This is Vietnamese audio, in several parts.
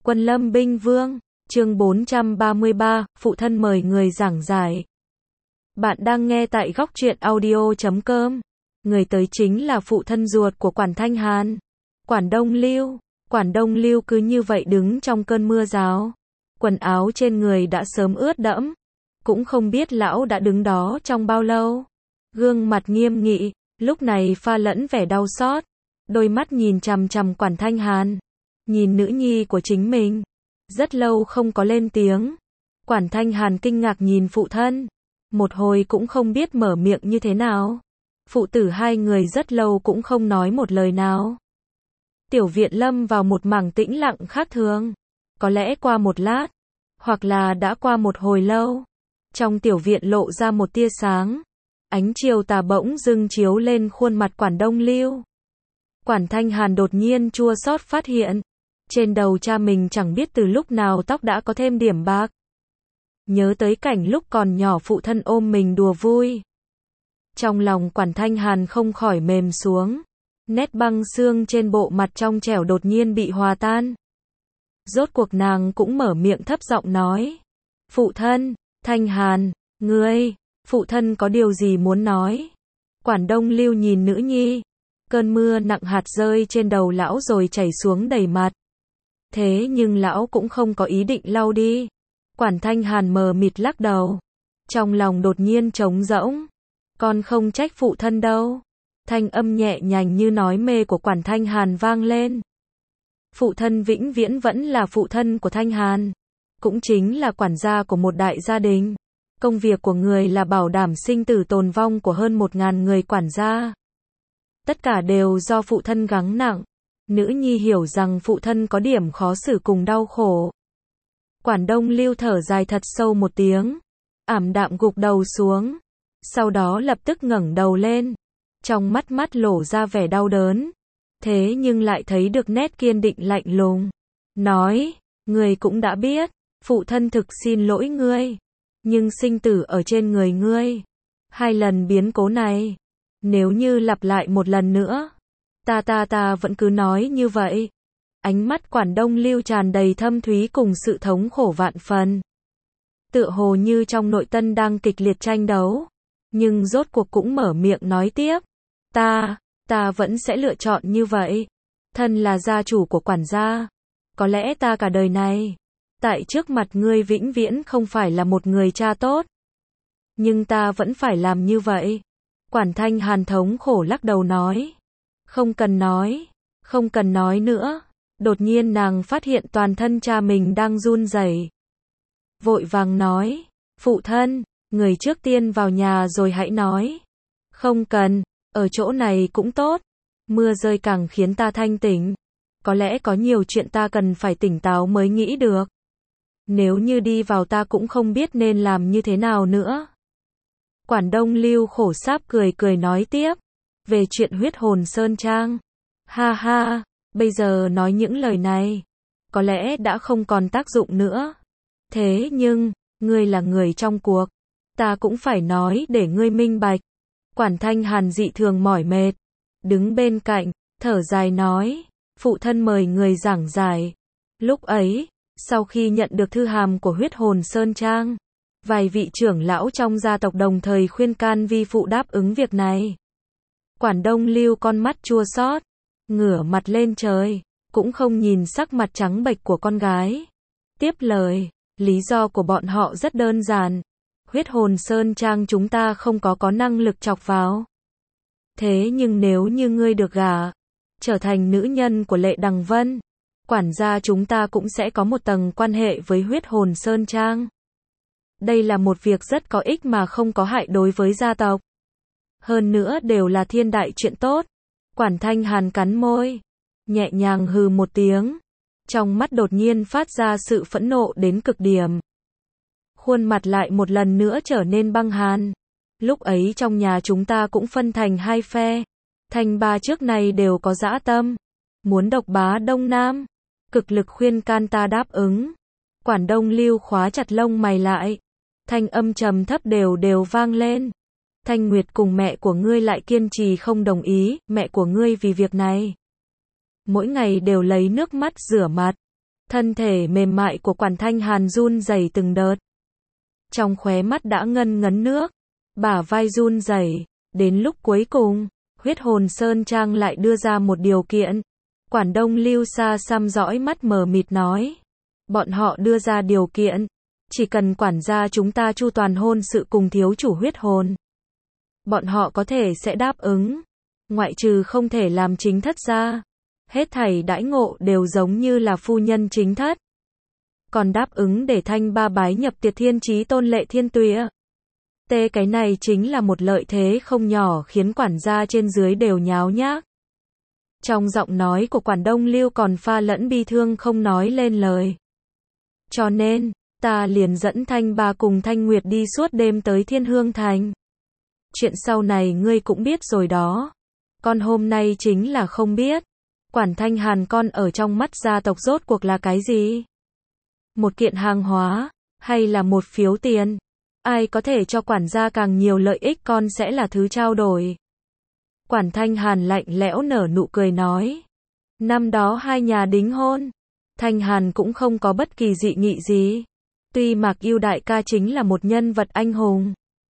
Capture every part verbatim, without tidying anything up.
Quân Lâm Binh Vương, chương bốn trăm ba mươi ba, phụ thân mời người giảng giải. Bạn đang nghe tại góc truyện audio chấm com. Người tới chính là phụ thân ruột của Quản Thanh Hàn, Quản Đông Lưu. Quản Đông Lưu cứ như vậy đứng trong cơn mưa rào. Quần áo trên người đã sớm ướt đẫm. Cũng không biết lão đã đứng đó trong bao lâu. Gương mặt nghiêm nghị, lúc này pha lẫn vẻ đau xót. Đôi mắt nhìn chằm chằm Quản Thanh Hàn. Nhìn nữ nhi của chính mình. Rất lâu không có lên tiếng. Quản Thanh Hàn kinh ngạc nhìn phụ thân. Một hồi cũng không biết mở miệng như thế nào. Phụ tử hai người rất lâu cũng không nói một lời nào. Tiểu viện lâm vào một mảng tĩnh lặng khác thường. Có lẽ qua một lát, hoặc là đã qua một hồi lâu. Trong tiểu viện lộ ra một tia sáng. Ánh chiều tà bỗng dưng chiếu lên khuôn mặt Quản Đông Lưu. Quản Thanh Hàn đột nhiên chua xót phát hiện. Trên đầu cha mình chẳng biết từ lúc nào tóc đã có thêm điểm bạc. Nhớ tới cảnh lúc còn nhỏ phụ thân ôm mình đùa vui. Trong lòng Quản Thanh Hàn không khỏi mềm xuống. Nét băng xương trên bộ mặt trong trẻo đột nhiên bị hòa tan. Rốt cuộc nàng cũng mở miệng thấp giọng nói. Phụ thân, Thanh Hàn, ngươi, phụ thân có điều gì muốn nói? Quản Đông Lưu nhìn nữ nhi. Cơn mưa nặng hạt rơi trên đầu lão rồi chảy xuống đầy mặt. Thế nhưng lão cũng không có ý định lau đi. Quản Thanh Hàn mờ mịt lắc đầu. Trong lòng đột nhiên trống rỗng. Con không trách phụ thân đâu. Thanh âm nhẹ nhàng như nói mê của Quản Thanh Hàn vang lên. Phụ thân vĩnh viễn vẫn là phụ thân của Thanh Hàn. Cũng chính là quản gia của một đại gia đình. Công việc của người là bảo đảm sinh tử tồn vong của hơn một ngàn người quản gia. Tất cả đều do phụ thân gắng nặng. Nữ nhi hiểu rằng phụ thân có điểm khó xử cùng đau khổ. Quản Đông Lưu thở dài thật sâu một tiếng. Ảm đạm gục đầu xuống. Sau đó lập tức ngẩng đầu lên. Trong mắt mắt lộ ra vẻ đau đớn. Thế nhưng lại thấy được nét kiên định lạnh lùng. Nói, ngươi cũng đã biết. Phụ thân thực xin lỗi ngươi. Nhưng sinh tử ở trên người ngươi. Hai lần biến cố này. Nếu như lặp lại một lần nữa. Ta ta ta vẫn cứ nói như vậy. Ánh mắt Quản Đông Lưu tràn đầy thâm thúy cùng sự thống khổ vạn phần. Tựa hồ như trong nội tâm đang kịch liệt tranh đấu. Nhưng rốt cuộc cũng mở miệng nói tiếp. Ta, ta vẫn sẽ lựa chọn như vậy. Thân là gia chủ của quản gia. Có lẽ ta cả đời này. Tại trước mặt ngươi vĩnh viễn không phải là một người cha tốt. Nhưng ta vẫn phải làm như vậy. Quản Thanh Hàn thống khổ lắc đầu nói. Không cần nói. Không cần nói nữa. Đột nhiên nàng phát hiện toàn thân cha mình đang run rẩy. Vội vàng nói. Phụ thân, người trước tiên vào nhà rồi hãy nói. Không cần, ở chỗ này cũng tốt. Mưa rơi càng khiến ta thanh tỉnh. Có lẽ có nhiều chuyện ta cần phải tỉnh táo mới nghĩ được. Nếu như đi vào ta cũng không biết nên làm như thế nào nữa. Quản Đông Lưu khổ sáp cười cười nói tiếp. Về chuyện huyết hồn Sơn Trang. Ha ha, bây giờ nói những lời này. Có lẽ đã không còn tác dụng nữa. Thế nhưng, ngươi là người trong cuộc. Ta cũng phải nói để ngươi minh bạch. Quản Thanh Hàn dị thường mỏi mệt. Đứng bên cạnh, thở dài nói. Phụ thân mời người giảng giải. Lúc ấy, sau khi nhận được thư hàm của huyết hồn Sơn Trang. Vài vị trưởng lão trong gia tộc đồng thời khuyên can vi phụ đáp ứng việc này. Quản Đông Lưu con mắt chua xót, ngửa mặt lên trời, cũng không nhìn sắc mặt trắng bệch của con gái. Tiếp lời, lý do của bọn họ rất đơn giản. Huyết hồn Sơn Trang chúng ta không có có năng lực chọc vào. Thế nhưng nếu như ngươi được gả, trở thành nữ nhân của Lệ Đằng Vân, quản gia chúng ta cũng sẽ có một tầng quan hệ với huyết hồn Sơn Trang. Đây là một việc rất có ích mà không có hại đối với gia tộc. Hơn nữa đều là thiên đại chuyện tốt. Quản Thanh Hàn cắn môi, nhẹ nhàng hừ một tiếng. Trong mắt đột nhiên phát ra sự phẫn nộ đến cực điểm. Khuôn mặt lại một lần nữa trở nên băng hàn. Lúc ấy trong nhà chúng ta cũng phân thành hai phe. Thành ba trước này đều có dã tâm. Muốn độc bá Đông Nam. Cực lực khuyên can ta đáp ứng. Quản Đông Lưu khóa chặt lông mày lại. Thanh âm trầm thấp đều đều vang lên. Thanh Nguyệt cùng mẹ của ngươi lại kiên trì không đồng ý, mẹ của ngươi vì việc này. Mỗi ngày đều lấy nước mắt rửa mặt. Thân thể mềm mại của Quản Thanh Hàn run rẩy từng đợt. Trong khóe mắt đã ngân ngấn nước, bả vai run rẩy, đến lúc cuối cùng, Huyết Hồn Sơn Trang lại đưa ra một điều kiện. Quản Đông Lưu xa xăm dõi mắt mờ mịt nói. Bọn họ đưa ra điều kiện, chỉ cần quản gia chúng ta chu toàn hôn sự cùng thiếu chủ huyết hồn. Bọn họ có thể sẽ đáp ứng, ngoại trừ không thể làm chính thất ra. Hết thảy đãi ngộ đều giống như là phu nhân chính thất. Còn đáp ứng để Thanh Ba bái nhập Tiệt Thiên Chí Tôn Lệ Thiên Tuệ. Tê cái này chính là một lợi thế không nhỏ khiến quản gia trên dưới đều nháo nhác. Trong giọng nói của Quản Đông Lưu còn pha lẫn bi thương không nói lên lời. Cho nên, ta liền dẫn Thanh Ba cùng Thanh Nguyệt đi suốt đêm tới Thiên Hương Thành. Chuyện sau này ngươi cũng biết rồi đó. Con hôm nay chính là không biết. Quản Thanh Hàn con ở trong mắt gia tộc rốt cuộc là cái gì? Một kiện hàng hóa, hay là một phiếu tiền? Ai có thể cho quản gia càng nhiều lợi ích con sẽ là thứ trao đổi. Quản Thanh Hàn lạnh lẽo nở nụ cười nói. Năm đó hai nhà đính hôn, Thanh Hàn cũng không có bất kỳ dị nghị gì. Tuy Mạc Yêu đại ca chính là một nhân vật anh hùng,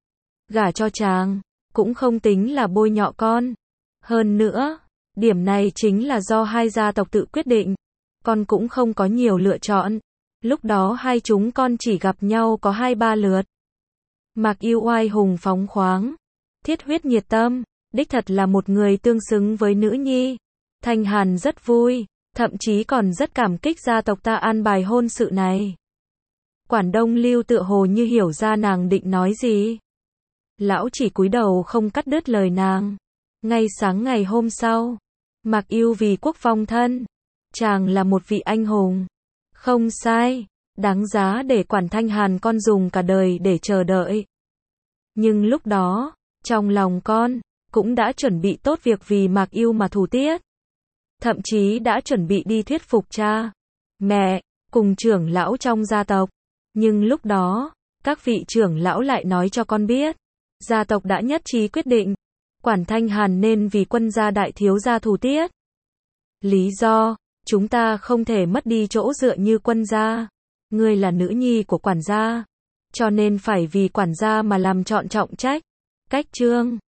gả cho chàng, cũng không tính là bôi nhọ con. Hơn nữa, điểm này chính là do hai gia tộc tự quyết định. Con cũng không có nhiều lựa chọn. Lúc đó hai chúng con chỉ gặp nhau có hai ba lượt. Mạc Yêu oai hùng phóng khoáng, thiết huyết nhiệt tâm, đích thật là một người tương xứng với nữ nhi. Thanh Hàn rất vui, thậm chí còn rất cảm kích gia tộc ta an bài hôn sự này. Quản Đông Lưu tựa hồ như hiểu ra nàng định nói gì. Lão chỉ cúi đầu không cắt đứt lời nàng. Ngay sáng ngày hôm sau, Mạc Yêu vì quốc phong thân. Chàng là một vị anh hùng. Không sai, đáng giá để Quản Thanh Hàn con dùng cả đời để chờ đợi. Nhưng lúc đó, trong lòng con, cũng đã chuẩn bị tốt việc vì Mạc Yêu mà thủ tiết. Thậm chí đã chuẩn bị đi thuyết phục cha, mẹ, cùng trưởng lão trong gia tộc. Nhưng lúc đó, các vị trưởng lão lại nói cho con biết, gia tộc đã nhất trí quyết định, Quản Thanh Hàn nên vì quân gia đại thiếu gia thủ tiết. Lý do, chúng ta không thể mất đi chỗ dựa như quân gia. Ngươi là nữ nhi của quản gia, cho nên phải vì quản gia mà làm trọn trọng trách. Cách chương